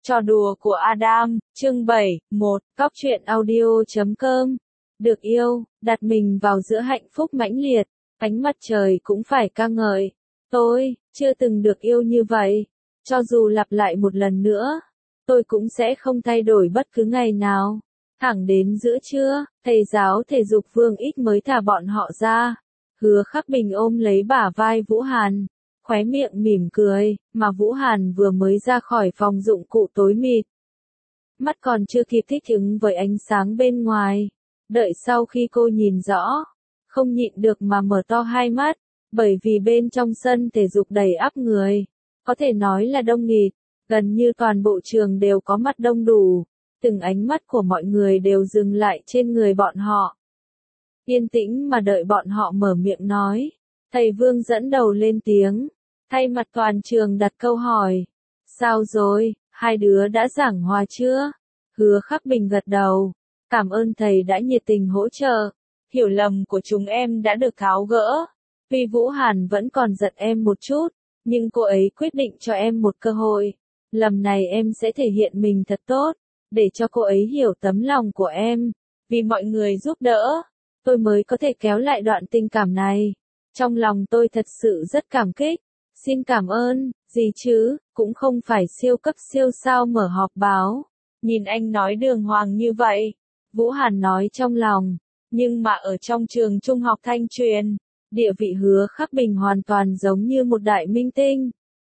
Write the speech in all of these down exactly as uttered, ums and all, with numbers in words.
Trò đùa của Adam, chương bảy, một, cóc truyện audio chấm com. Được yêu, đặt mình vào giữa hạnh phúc mãnh liệt, ánh mặt trời cũng phải ca ngợi. Tôi, chưa từng được yêu như vậy. Cho dù lặp lại một lần nữa, tôi cũng sẽ không thay đổi bất cứ ngày nào. Thẳng đến giữa trưa, thầy giáo thể dục Vương Ích mới thả bọn họ ra. Hứa Khắc Bình ôm lấy bả vai Vũ Hàn, khóe miệng mỉm cười, mà Vũ Hàn vừa mới ra khỏi phòng dụng cụ tối mịt. Mắt còn chưa kịp thích ứng với ánh sáng bên ngoài. Đợi sau khi cô nhìn rõ, không nhịn được mà mở to hai mắt, bởi vì bên trong sân thể dục đầy ắp người. Có thể nói là đông nghịt, gần như toàn bộ trường đều có mặt đông đủ, từng ánh mắt của mọi người đều dừng lại trên người bọn họ. Yên tĩnh mà đợi bọn họ mở miệng nói. Thầy Vương dẫn đầu lên tiếng, thay mặt toàn trường đặt câu hỏi. Sao rồi, hai đứa đã giảng hòa chưa? Hứa Khắc Bình gật đầu, cảm ơn thầy đã nhiệt tình hỗ trợ. Hiểu lầm của chúng em đã được tháo gỡ. Tuy Vũ Hàn vẫn còn giận em một chút, nhưng cô ấy quyết định cho em một cơ hội. Lần này em sẽ thể hiện mình thật tốt, để cho cô ấy hiểu tấm lòng của em. Vì mọi người giúp đỡ, tôi mới có thể kéo lại đoạn tình cảm này. Trong lòng tôi thật sự rất cảm kích. Xin cảm ơn, gì chứ, cũng không phải siêu cấp siêu sao mở họp báo. Nhìn anh nói đường hoàng như vậy, Vũ Hàn nói trong lòng, nhưng mà ở trong trường trung học Thanh Truyền, địa vị Hứa Khắc Bình hoàn toàn giống như một đại minh tinh.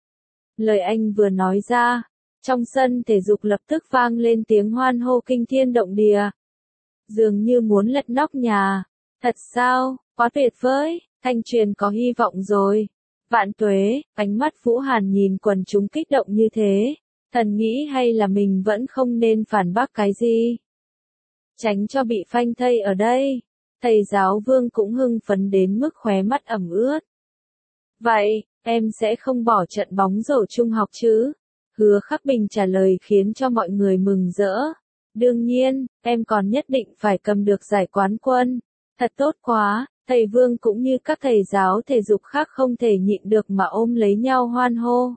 Lời anh vừa nói ra, trong sân thể dục lập tức vang lên tiếng hoan hô kinh thiên động địa. Dường như muốn lật nóc nhà. Thật sao, quá tuyệt vời, Thanh Truyền có hy vọng rồi. Vạn tuế, ánh mắt Vũ Hàn nhìn quần chúng kích động như thế. Thần nghĩ hay là mình vẫn không nên phản bác cái gì. Tránh cho bị phanh thây ở đây. Thầy giáo Vương cũng hưng phấn đến mức khóe mắt ẩm ướt. Vậy, em sẽ không bỏ trận bóng rổ trung học chứ? Hứa Khắc Bình trả lời khiến cho mọi người mừng rỡ. Đương nhiên, em còn nhất định phải cầm được giải quán quân. Thật tốt quá, thầy Vương cũng như các thầy giáo thể dục khác không thể nhịn được mà ôm lấy nhau hoan hô.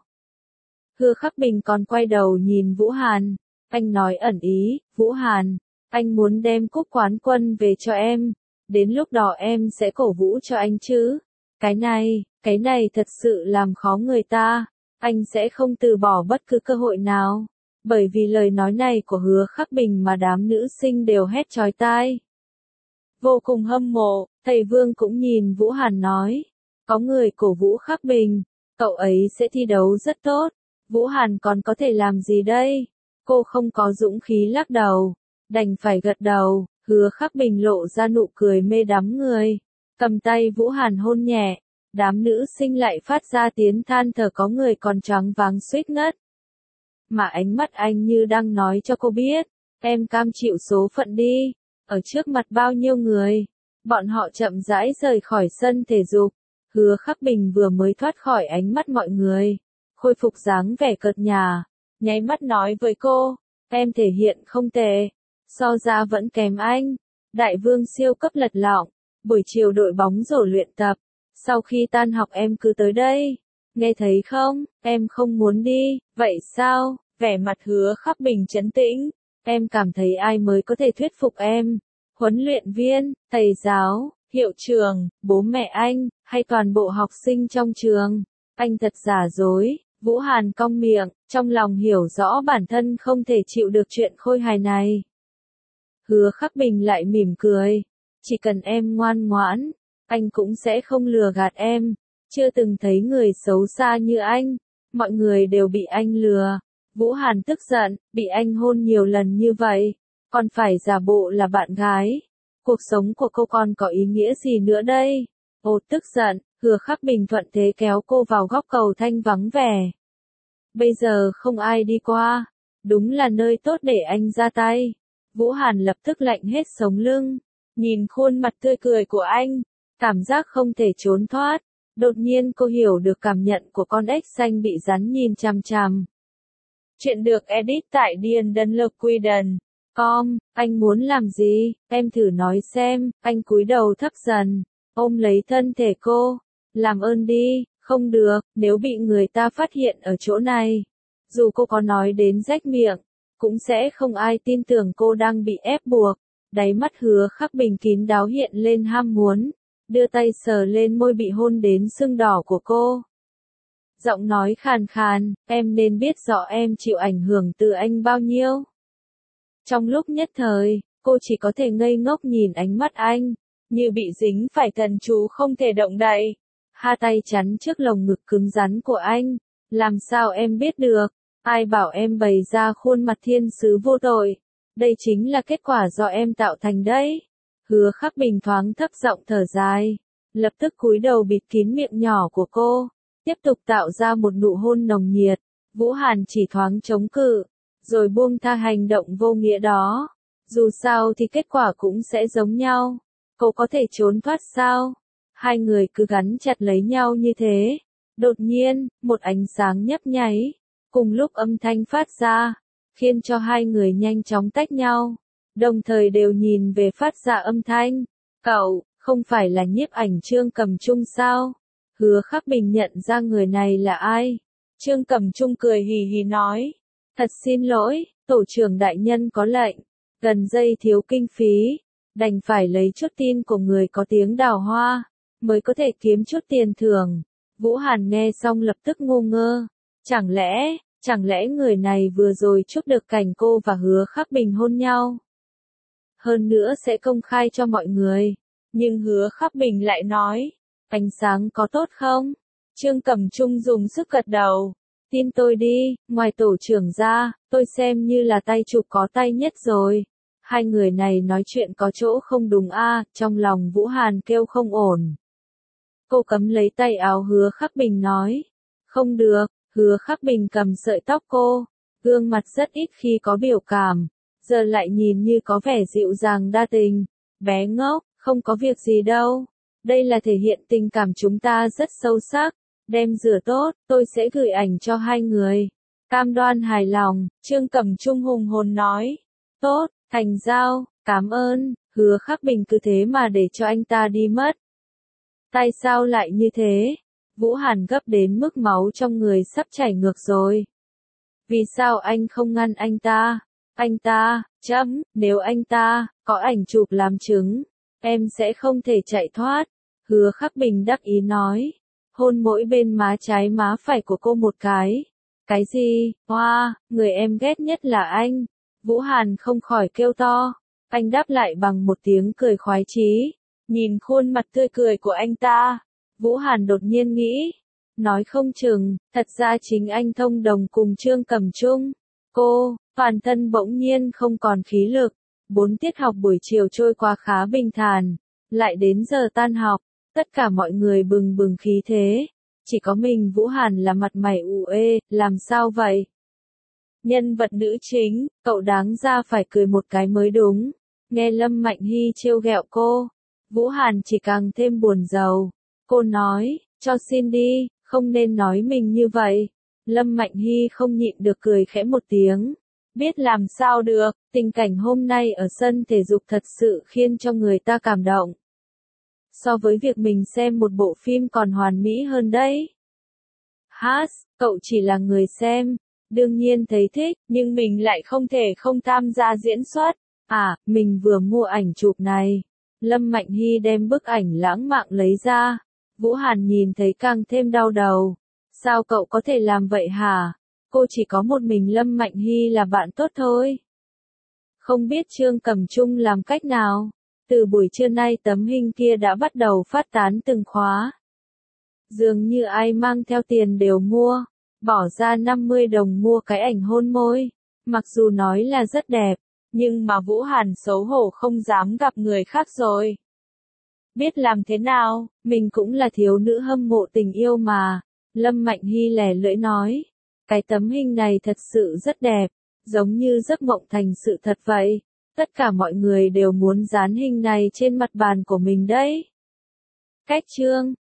Hứa Khắc Bình còn quay đầu nhìn Vũ Hàn. Anh nói ẩn ý, Vũ Hàn, anh muốn đem cúp quán quân về cho em. Đến lúc đó em sẽ cổ vũ cho anh chứ. Cái này, cái này thật sự làm khó người ta. Anh sẽ không từ bỏ bất cứ cơ hội nào. Bởi vì lời nói này của Hứa Khắc Bình mà đám nữ sinh đều hét chói tai. Vô cùng hâm mộ, thầy Vương cũng nhìn Vũ Hàn nói. Có người cổ vũ Khắc Bình, cậu ấy sẽ thi đấu rất tốt. Vũ Hàn còn có thể làm gì đây? Cô không có dũng khí lắc đầu, đành phải gật đầu. Hứa Khắc Bình lộ ra nụ cười mê đắm người, cầm tay Vũ Hàn hôn nhẹ. Đám nữ sinh lại phát ra tiếng than thở, có người còn choáng váng suýt ngất. Mà ánh mắt anh như đang nói cho cô biết, em cam chịu số phận đi. Ở trước mặt bao nhiêu người, bọn họ chậm rãi rời khỏi sân thể dục. Hứa Khắc Bình vừa mới thoát khỏi ánh mắt mọi người, khôi phục dáng vẻ cợt nhả, nháy mắt nói với cô, em thể hiện không tệ, so ra vẫn kém anh. Đại Vương siêu cấp lật lọng, buổi chiều đội bóng rổ luyện tập, sau khi tan học em cứ tới đây, nghe thấy không, em không muốn đi, vậy sao? Vẻ mặt Hứa Khắc Bình trấn tĩnh, em cảm thấy ai mới có thể thuyết phục em? Huấn luyện viên, thầy giáo, hiệu trưởng, bố mẹ anh, hay toàn bộ học sinh trong trường? Anh thật giả dối. Vũ Hàn cong miệng, trong lòng hiểu rõ bản thân không thể chịu được chuyện khôi hài này. Hứa Khắc Bình lại mỉm cười, chỉ cần em ngoan ngoãn, anh cũng sẽ không lừa gạt em. Chưa từng thấy người xấu xa như anh, mọi người đều bị anh lừa. Vũ Hàn tức giận, bị anh hôn nhiều lần như vậy, còn phải giả bộ là bạn gái. Cuộc sống của cô còn có ý nghĩa gì nữa đây? Ô tức giận, Hứa Khắc Bình thuận thế kéo cô vào góc cầu thanh vắng vẻ. Bây giờ không ai đi qua, đúng là nơi tốt để anh ra tay. Vũ Hàn lập tức lạnh hết sống lưng, nhìn khuôn mặt tươi cười của anh, cảm giác không thể trốn thoát. Đột nhiên cô hiểu được cảm nhận của con ếch xanh bị rắn nhìn chằm chằm. Chuyện được edit tại Điền Đơn Lực Quy Đần. Com, anh muốn làm gì, em thử nói xem. Anh cúi đầu thấp dần, ôm lấy thân thể cô. Làm ơn đi, không được, nếu bị người ta phát hiện ở chỗ này, Dù cô có nói đến rách miệng, cũng sẽ không ai tin tưởng cô đang bị ép buộc. Đáy mắt Hứa Khắc Bình kín đáo hiện lên ham muốn, đưa tay sờ lên môi bị hôn đến sưng đỏ của cô. Giọng nói khàn khàn, em nên biết rõ em chịu ảnh hưởng từ anh bao nhiêu. Trong lúc nhất thời, cô chỉ có thể ngây ngốc nhìn ánh mắt anh, như bị dính phải thần chú không thể động đậy. Hai tay chắn trước lồng ngực cứng rắn của anh, làm sao em biết được, ai bảo em bày ra khuôn mặt thiên sứ vô tội, đây chính là kết quả do em tạo thành đấy. Hứa Khắc Bình thoáng thấp giọng thở dài, lập tức cúi đầu bịt kín miệng nhỏ của cô, tiếp tục tạo ra một nụ hôn nồng nhiệt. Vũ Hàn chỉ thoáng chống cự, rồi buông tha hành động vô nghĩa đó. Dù sao thì kết quả cũng sẽ giống nhau. Cô có thể trốn thoát sao? Hai người cứ gắn chặt lấy nhau như thế. Đột nhiên, một ánh sáng nhấp nháy, cùng lúc âm thanh phát ra, khiến cho hai người nhanh chóng tách nhau, đồng thời đều nhìn về phát ra âm thanh. Cậu, không phải là nhiếp ảnh Trương Cầm Trung sao? Hứa Khắc Bình nhận ra người này là ai. Trương Cầm Trung cười hì hì nói, thật xin lỗi, tổ trưởng đại nhân có lệnh, gần đây thiếu kinh phí, đành phải lấy chút tin của người có tiếng đào hoa, mới có thể kiếm chút tiền thưởng. Vũ Hàn nghe xong lập tức ngu ngơ, chẳng lẽ, chẳng lẽ người này vừa rồi chúc được cảnh cô và Hứa Khắc Bình hôn nhau? Hơn nữa sẽ công khai cho mọi người, nhưng Hứa Khắc Bình lại nói, ánh sáng có tốt không? Trương Cầm Trung dùng sức gật đầu, tin tôi đi, ngoài tổ trưởng ra, tôi xem như là tay chụp có tay nhất rồi. Hai người này nói chuyện có chỗ không đúng a, à, trong lòng Vũ Hàn kêu không ổn. Cô cấm lấy tay áo Hứa Khắc Bình nói, không được. Hứa Khắc Bình cầm sợi tóc cô, gương mặt rất ít khi có biểu cảm, giờ lại nhìn như có vẻ dịu dàng đa tình. Bé ngốc, không có việc gì đâu, đây là thể hiện tình cảm chúng ta rất sâu sắc, đem rửa tốt, tôi sẽ gửi ảnh cho hai người. Cam đoan hài lòng, Trương Cầm Trung hùng hồn nói, tốt, thành giao, cảm ơn. Hứa Khắc Bình cứ thế mà để cho anh ta đi mất. Tại sao lại như thế? Vũ Hàn gấp đến mức máu trong người sắp chảy ngược rồi. Vì sao anh không ngăn anh ta? Anh ta, chấm, nếu anh ta, có ảnh chụp làm chứng, em sẽ không thể chạy thoát. Hứa Khắc Bình đắc ý nói, hôn mỗi bên má trái má phải của cô một cái. Cái gì? Hoa, wow, người em ghét nhất là anh. Vũ Hàn không khỏi kêu to. Anh đáp lại bằng một tiếng cười khoái chí. Nhìn khuôn mặt tươi cười của anh ta, Vũ Hàn đột nhiên nghĩ, nói không chừng, thật ra chính anh thông đồng cùng Trương Cầm Trung. Cô, toàn thân bỗng nhiên không còn khí lực. Bốn tiết học buổi chiều trôi qua khá bình thản, lại đến giờ tan học, tất cả mọi người bừng bừng khí thế, chỉ có mình Vũ Hàn là mặt mày u ê, làm sao vậy? Nhân vật nữ chính, cậu đáng ra phải cười một cái mới đúng. Nghe Lâm Mạnh Hy trêu ghẹo cô, Vũ Hàn chỉ càng thêm buồn rầu. Cô nói, cho xin đi, không nên nói mình như vậy. Lâm Mạnh Hy không nhịn được cười khẽ một tiếng. Biết làm sao được, tình cảnh hôm nay ở sân thể dục thật sự khiến cho người ta cảm động. So với việc mình xem một bộ phim còn hoàn mỹ hơn đấy. Hát, cậu chỉ là người xem, đương nhiên thấy thích, nhưng mình lại không thể không tham gia diễn xuất. À, mình vừa mua ảnh chụp này. Lâm Mạnh Hy đem bức ảnh lãng mạn lấy ra. Vũ Hàn nhìn thấy càng thêm đau đầu. Sao cậu có thể làm vậy hả? Cô chỉ có một mình Lâm Mạnh Hy là bạn tốt thôi. Không biết Trương Cầm Trung làm cách nào. Từ buổi trưa nay tấm hình kia đã bắt đầu phát tán từng khóa. Dường như ai mang theo tiền đều mua. Bỏ ra năm mươi đồng mua cái ảnh hôn môi. Mặc dù nói là rất đẹp, nhưng mà Vũ Hàn xấu hổ không dám gặp người khác rồi. Biết làm thế nào, mình cũng là thiếu nữ hâm mộ tình yêu mà. Lâm Mạnh Hy lẻ lưỡi nói. Cái tấm hình này thật sự rất đẹp, giống như giấc mộng thành sự thật vậy. Tất cả mọi người đều muốn dán hình này trên mặt bàn của mình đấy. Cách chương